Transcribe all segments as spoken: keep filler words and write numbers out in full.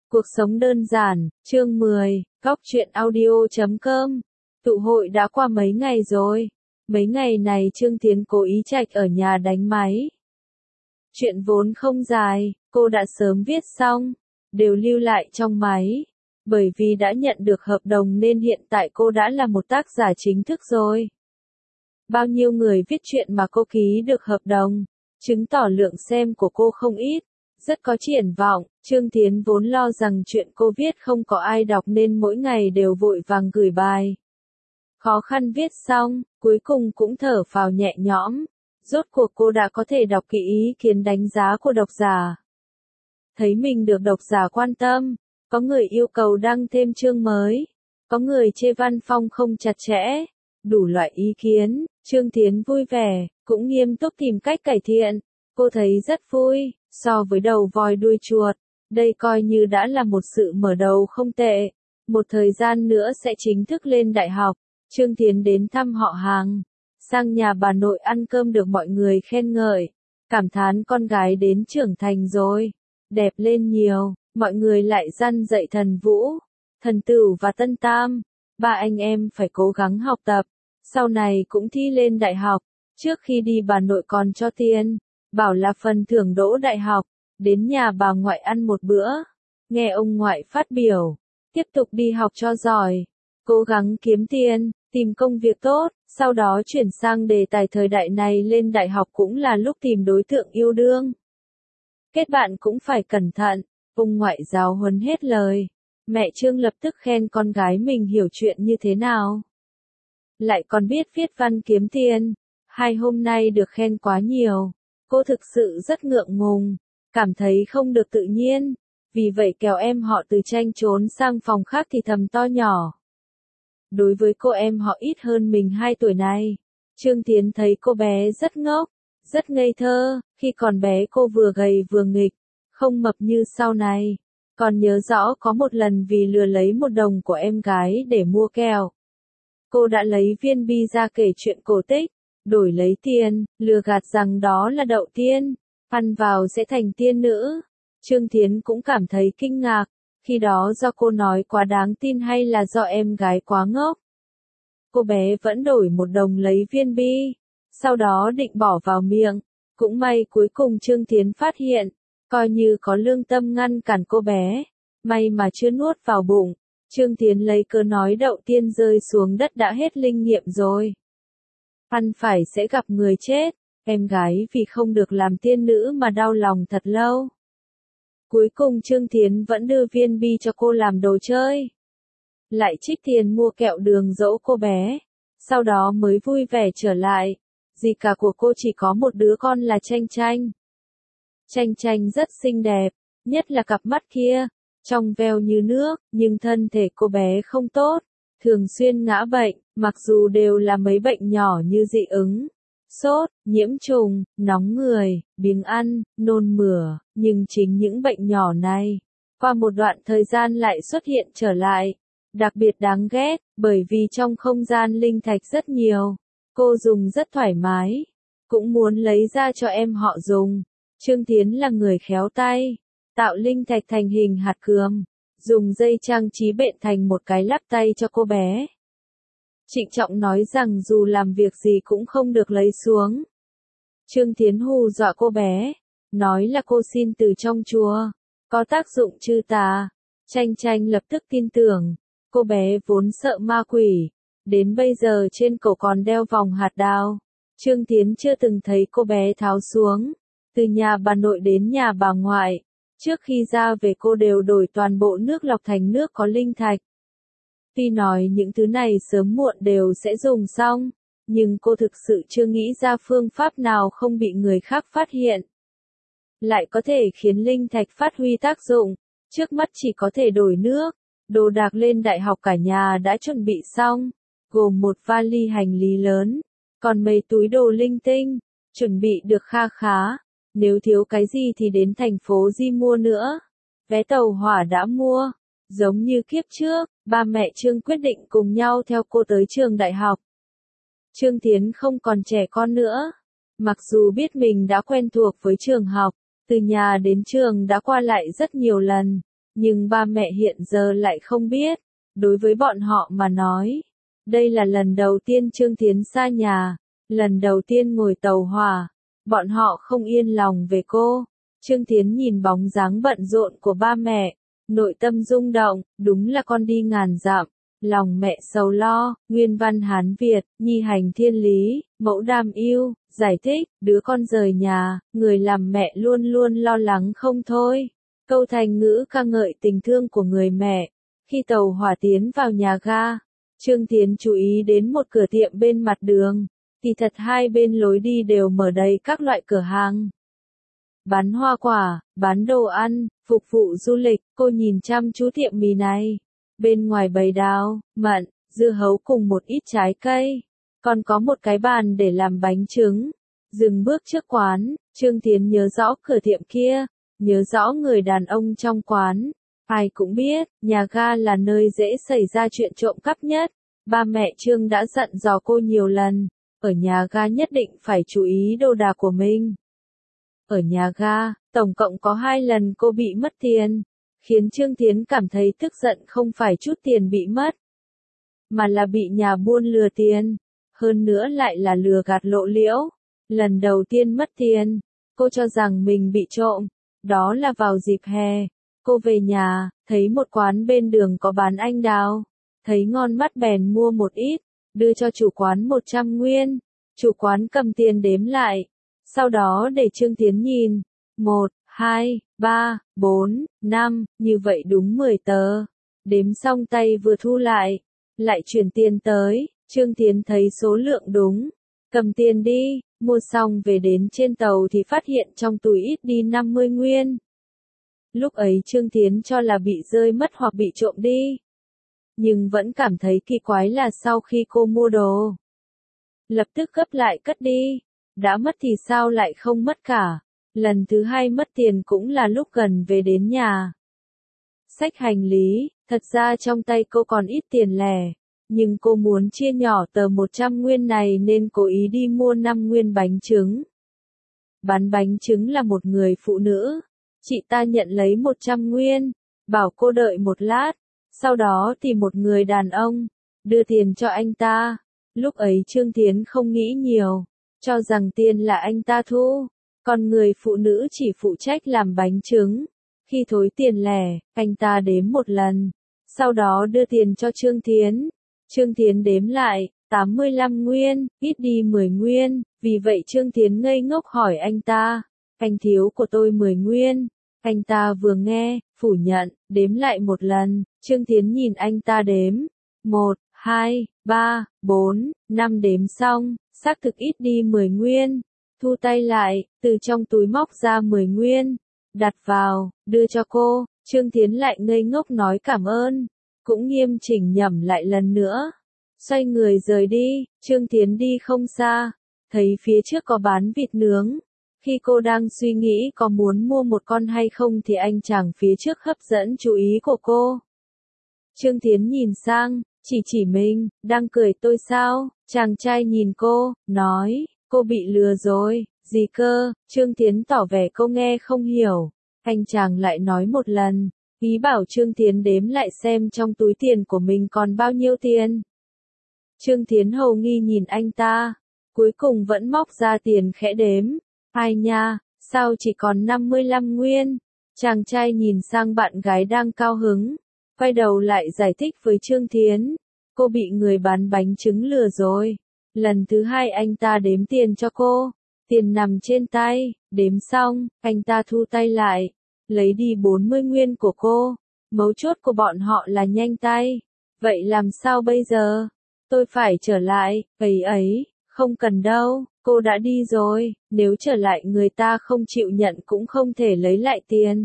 Cuộc sống đơn giản, chương mười, góc truyện audio chấm com. Tụ hội đã qua mấy ngày rồi. Mấy ngày này Trương Tiến cố ý trạch ở nhà đánh máy. Chuyện vốn không dài, cô đã sớm viết xong, đều lưu lại trong máy. Bởi vì đã nhận được hợp đồng nên hiện tại cô đã là một tác giả chính thức rồi. Bao nhiêu người viết chuyện mà cô ký được hợp đồng, chứng tỏ lượng xem của cô không ít. Rất có triển vọng, Trương Tiến vốn lo rằng chuyện cô viết không có ai đọc nên mỗi ngày đều vội vàng gửi bài. Khó khăn viết xong, cuối cùng cũng thở phào nhẹ nhõm. Rốt cuộc cô đã có thể đọc kỹ ý kiến đánh giá của độc giả. Thấy mình được độc giả quan tâm, có người yêu cầu đăng thêm chương mới, có người chê văn phong không chặt chẽ, đủ loại ý kiến, Trương Tiến vui vẻ, cũng nghiêm túc tìm cách cải thiện. Cô thấy rất vui. So với đầu voi đuôi chuột, đây coi như đã là một sự mở đầu không tệ. Một thời gian nữa sẽ chính thức lên đại học. Trương Tiến đến thăm họ hàng, sang nhà bà nội ăn cơm được mọi người khen ngợi, cảm thán con gái đến trưởng thành rồi, đẹp lên nhiều. Mọi người lại răn dạy Thần Vũ, Thần Tửu và Tân Tam, ba anh em phải cố gắng học tập, sau này cũng thi lên đại học. Trước khi đi bà nội còn cho tiền, bảo là phần thưởng đỗ đại học, đến nhà bà ngoại ăn một bữa, nghe ông ngoại phát biểu, tiếp tục đi học cho giỏi, cố gắng kiếm tiền, tìm công việc tốt, sau đó chuyển sang đề tài thời đại này lên đại học cũng là lúc tìm đối tượng yêu đương. Kết bạn cũng phải cẩn thận, ông ngoại giáo huấn hết lời, mẹ Trương lập tức khen con gái mình hiểu chuyện như thế nào. Lại còn biết viết văn kiếm tiền, hai hôm nay được khen quá nhiều. Cô thực sự rất ngượng ngùng, cảm thấy không được tự nhiên, vì vậy kéo em họ từ tranh trốn sang phòng khác thì thầm to nhỏ. Đối với cô em họ ít hơn mình hai tuổi này, Trương Tiến thấy cô bé rất ngốc, rất ngây thơ, khi còn bé cô vừa gầy vừa nghịch, không mập như sau này. Còn nhớ rõ có một lần vì lừa lấy một đồng của em gái để mua kẹo. Cô đã lấy viên bi ra kể chuyện cổ tích. Đổi lấy tiền, lừa gạt rằng đó là đậu tiên, ăn vào sẽ thành tiên nữ. Trương Tiến cũng cảm thấy kinh ngạc, khi đó do cô nói quá đáng tin hay là do em gái quá ngốc. Cô bé vẫn đổi một đồng lấy viên bi, sau đó định bỏ vào miệng, cũng may cuối cùng Trương Tiến phát hiện, coi như có lương tâm ngăn cản cô bé, may mà chưa nuốt vào bụng. Trương Tiến lấy cớ nói đậu tiên rơi xuống đất đã hết linh nghiệm rồi. Ăn phải sẽ gặp người chết, em gái vì không được làm tiên nữ mà đau lòng thật lâu. Cuối cùng Trương Tiến vẫn đưa viên bi cho cô làm đồ chơi. Lại trích tiền mua kẹo đường dỗ cô bé, sau đó mới vui vẻ trở lại. Dì cả của cô chỉ có một đứa con là Tranh Tranh. Tranh Tranh rất xinh đẹp, nhất là cặp mắt kia, trong veo như nước, nhưng thân thể cô bé không tốt. Thường xuyên ngã bệnh, mặc dù đều là mấy bệnh nhỏ như dị ứng, sốt, nhiễm trùng, nóng người, biếng ăn, nôn mửa, nhưng chính những bệnh nhỏ này, qua một đoạn thời gian lại xuất hiện trở lại. Đặc biệt đáng ghét, bởi vì trong không gian linh thạch rất nhiều, cô dùng rất thoải mái, cũng muốn lấy ra cho em họ dùng. Trương Tiến là người khéo tay, tạo linh thạch thành hình hạt cườm. Dùng dây trang trí bện thành một cái lắc tay cho cô bé. Trịnh trọng nói rằng dù làm việc gì cũng không được lấy xuống. Trương Tiến hù dọa cô bé, nói là cô xin từ trong chùa, có tác dụng trừ tà. Tranh Tranh lập tức tin tưởng, cô bé vốn sợ ma quỷ, đến bây giờ trên cổ còn đeo vòng hạt đào. Trương Tiến chưa từng thấy cô bé tháo xuống, từ nhà bà nội đến nhà bà ngoại. Trước khi ra về cô đều đổi toàn bộ nước lọc thành nước có linh thạch. Tuy nói những thứ này sớm muộn đều sẽ dùng xong, nhưng cô thực sự chưa nghĩ ra phương pháp nào không bị người khác phát hiện. Lại có thể khiến linh thạch phát huy tác dụng, trước mắt chỉ có thể đổi nước. Đồ đạc lên đại học cả nhà đã chuẩn bị xong, gồm một vali hành lý lớn, còn mấy túi đồ linh tinh, chuẩn bị được kha khá. Nếu thiếu cái gì thì đến thành phố Di mua nữa. Vé tàu hỏa đã mua. Giống như kiếp trước, ba mẹ Trương quyết định cùng nhau theo cô tới trường đại học. Trương Tiến không còn trẻ con nữa. Mặc dù biết mình đã quen thuộc với trường học, từ nhà đến trường đã qua lại rất nhiều lần, Nhưng ba mẹ hiện giờ lại không biết. Đối với bọn họ mà nói, đây là lần đầu tiên Trương Thiến xa nhà, lần đầu tiên ngồi tàu hỏa, bọn họ không yên lòng về cô. Trương Thiến nhìn bóng dáng bận rộn của ba mẹ, nội tâm rung động, đúng là con đi ngàn dặm, lòng mẹ sầu lo. Nguyên văn Hán Việt, nhi hành thiên lý, mẫu đam yêu, giải thích, đứa con rời nhà, người làm mẹ luôn luôn lo lắng không thôi. Câu thành ngữ ca ngợi tình thương của người mẹ. Khi tàu hỏa tiến vào nhà ga, Trương Thiến chú ý đến một cửa tiệm bên mặt đường, thì thật hai bên lối đi đều mở đầy các loại cửa hàng. Bán hoa quả, bán đồ ăn, phục vụ du lịch. Cô nhìn chăm chú tiệm mì này. Bên ngoài bày đào, mận, dưa hấu cùng một ít trái cây. Còn có một cái bàn để làm bánh trứng. Dừng bước trước quán, Trương Thiến nhớ rõ cửa tiệm kia, nhớ rõ người đàn ông trong quán. Ai cũng biết, nhà ga là nơi dễ xảy ra chuyện trộm cắp nhất. Ba mẹ Trương đã dặn dò cô nhiều lần, ở nhà ga nhất định phải chú ý đồ đạc của mình. Ở nhà ga, tổng cộng có hai lần cô bị mất tiền, khiến Trương Thiến cảm thấy tức giận không phải chút tiền bị mất, mà là bị nhà buôn lừa tiền, hơn nữa lại là lừa gạt lộ liễu. Lần đầu tiên mất tiền, cô cho rằng mình bị trộm, đó là vào dịp hè. Cô về nhà, thấy một quán bên đường có bán anh đào, thấy ngon mắt bèn mua một ít, đưa cho chủ quán một trăm nguyên. Chủ quán cầm tiền đếm lại, sau đó để Trương Thiến nhìn, một, hai, ba, bốn, năm, như vậy đúng mười tờ. Đếm xong tay vừa thu lại, lại chuyển tiền tới, Trương Thiến thấy số lượng đúng, cầm tiền đi, mua xong về đến trên tàu thì phát hiện trong túi ít đi năm mươi nguyên. Lúc ấy Trương Thiến cho là bị rơi mất hoặc bị trộm đi. Nhưng vẫn cảm thấy kỳ quái là sau khi cô mua đồ, lập tức gấp lại cất đi. Đã mất thì sao lại không mất cả. Lần thứ hai mất tiền cũng là lúc gần về đến nhà. Xách hành lý, thật ra trong tay cô còn ít tiền lẻ. Nhưng cô muốn chia nhỏ tờ một trăm nguyên này nên cố ý đi mua năm nguyên bánh trứng. Bán bánh trứng là một người phụ nữ. Chị ta nhận lấy một trăm nguyên, bảo cô đợi một lát, sau đó tìm một người đàn ông, đưa tiền cho anh ta. Lúc ấy Trương Thiến không nghĩ nhiều, cho rằng tiền là anh ta thu, còn người phụ nữ chỉ phụ trách làm bánh trứng. Khi thối tiền lẻ, anh ta đếm một lần, sau đó đưa tiền cho Trương Thiến. Trương Thiến đếm lại, tám mươi lăm nguyên, ít đi mười nguyên, vì vậy Trương Thiến ngây ngốc hỏi anh ta, anh thiếu của tôi mười nguyên. Anh ta vừa nghe, phủ nhận, đếm lại một lần. Trương Thiến nhìn anh ta đếm, một, hai, ba, bốn, năm đếm xong, xác thực ít đi mười nguyên. Thu tay lại, từ trong túi móc ra mười nguyên, đặt vào, đưa cho cô. Trương Thiến lại ngây ngốc nói cảm ơn, cũng nghiêm chỉnh nhẩm lại lần nữa. Xoay người rời đi, Trương Thiến đi không xa, thấy phía trước có bán vịt nướng. Khi cô đang suy nghĩ có muốn mua một con hay không thì anh chàng phía trước hấp dẫn chú ý của cô. Trương Thiến nhìn sang, chỉ chỉ mình, đang cười tôi sao? Chàng trai nhìn cô, nói, cô bị lừa rồi, gì cơ? Trương Thiến tỏ vẻ cô nghe không hiểu. Anh chàng lại nói một lần, ý bảo Trương Thiến đếm lại xem trong túi tiền của mình còn bao nhiêu tiền. Trương Thiến hầu nghi nhìn anh ta, cuối cùng vẫn móc ra tiền khẽ đếm. Ai nha, sao chỉ còn năm mươi lăm nguyên? Chàng trai nhìn sang bạn gái đang cao hứng, quay đầu lại giải thích với Trương Thiến, cô bị người bán bánh trứng lừa rồi. Lần thứ hai anh ta đếm tiền cho cô, tiền nằm trên tay, đếm xong, anh ta thu tay lại, lấy đi bốn mươi nguyên của cô. Mấu chốt của bọn họ là nhanh tay. Vậy làm sao bây giờ? Tôi phải trở lại, ấy ấy, không cần đâu. Cô đã đi rồi, nếu trở lại người ta không chịu nhận cũng không thể lấy lại tiền.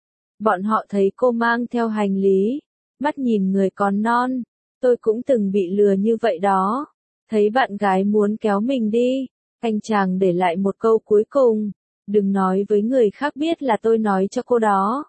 Bọn họ thấy cô mang theo hành lý, mắt nhìn người còn non. Tôi cũng từng bị lừa như vậy đó. Thấy bạn gái muốn kéo mình đi, anh chàng để lại một câu cuối cùng, đừng nói với người khác biết là tôi nói cho cô đó.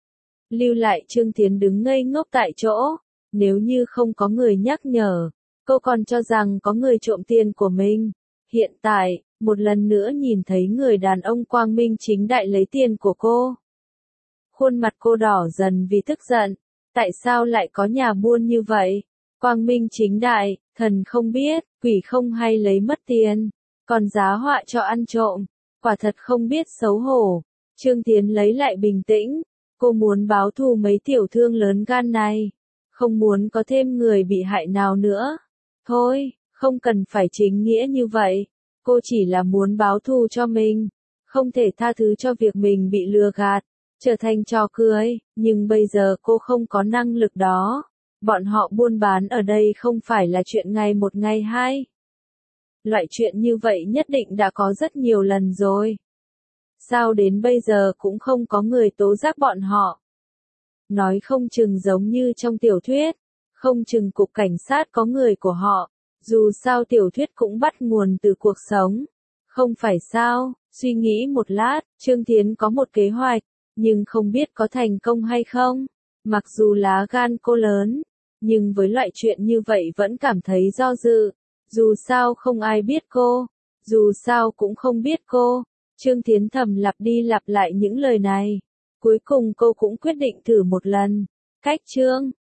Lưu lại Trương Thiến đứng ngây ngốc tại chỗ, nếu như không có người nhắc nhở, cô còn cho rằng có người trộm tiền của mình. Hiện tại, một lần nữa nhìn thấy người đàn ông quang minh chính đại lấy tiền của cô. Khuôn mặt cô đỏ dần vì tức giận. Tại sao lại có nhà buôn như vậy? Quang minh chính đại, thần không biết, quỷ không hay lấy mất tiền. Còn giá họa cho ăn trộm. Quả thật không biết xấu hổ. Trương Tiến lấy lại bình tĩnh. Cô muốn báo thù mấy tiểu thương lớn gan này. Không muốn có thêm người bị hại nào nữa. Thôi, không cần phải chính nghĩa như vậy. Cô chỉ là muốn báo thù cho mình. Không thể tha thứ cho việc mình bị lừa gạt, trở thành trò cười, nhưng bây giờ cô không có năng lực đó. Bọn họ buôn bán ở đây không phải là chuyện ngày một ngày hai. Loại chuyện như vậy nhất định đã có rất nhiều lần rồi. Sao đến bây giờ cũng không có người tố giác bọn họ? Nói không chừng giống như trong tiểu thuyết, không chừng cục cảnh sát có người của họ. Dù sao tiểu thuyết cũng bắt nguồn từ cuộc sống. Không phải sao? Suy nghĩ một lát, Trương Thiến có một kế hoạch, nhưng không biết có thành công hay không. Mặc dù lá gan cô lớn, nhưng với loại chuyện như vậy vẫn cảm thấy do dự. Dù sao không ai biết cô, dù sao cũng không biết cô. Trương Thiến thầm lặp đi lặp lại những lời này. Cuối cùng cô cũng quyết định thử một lần. Cách Trương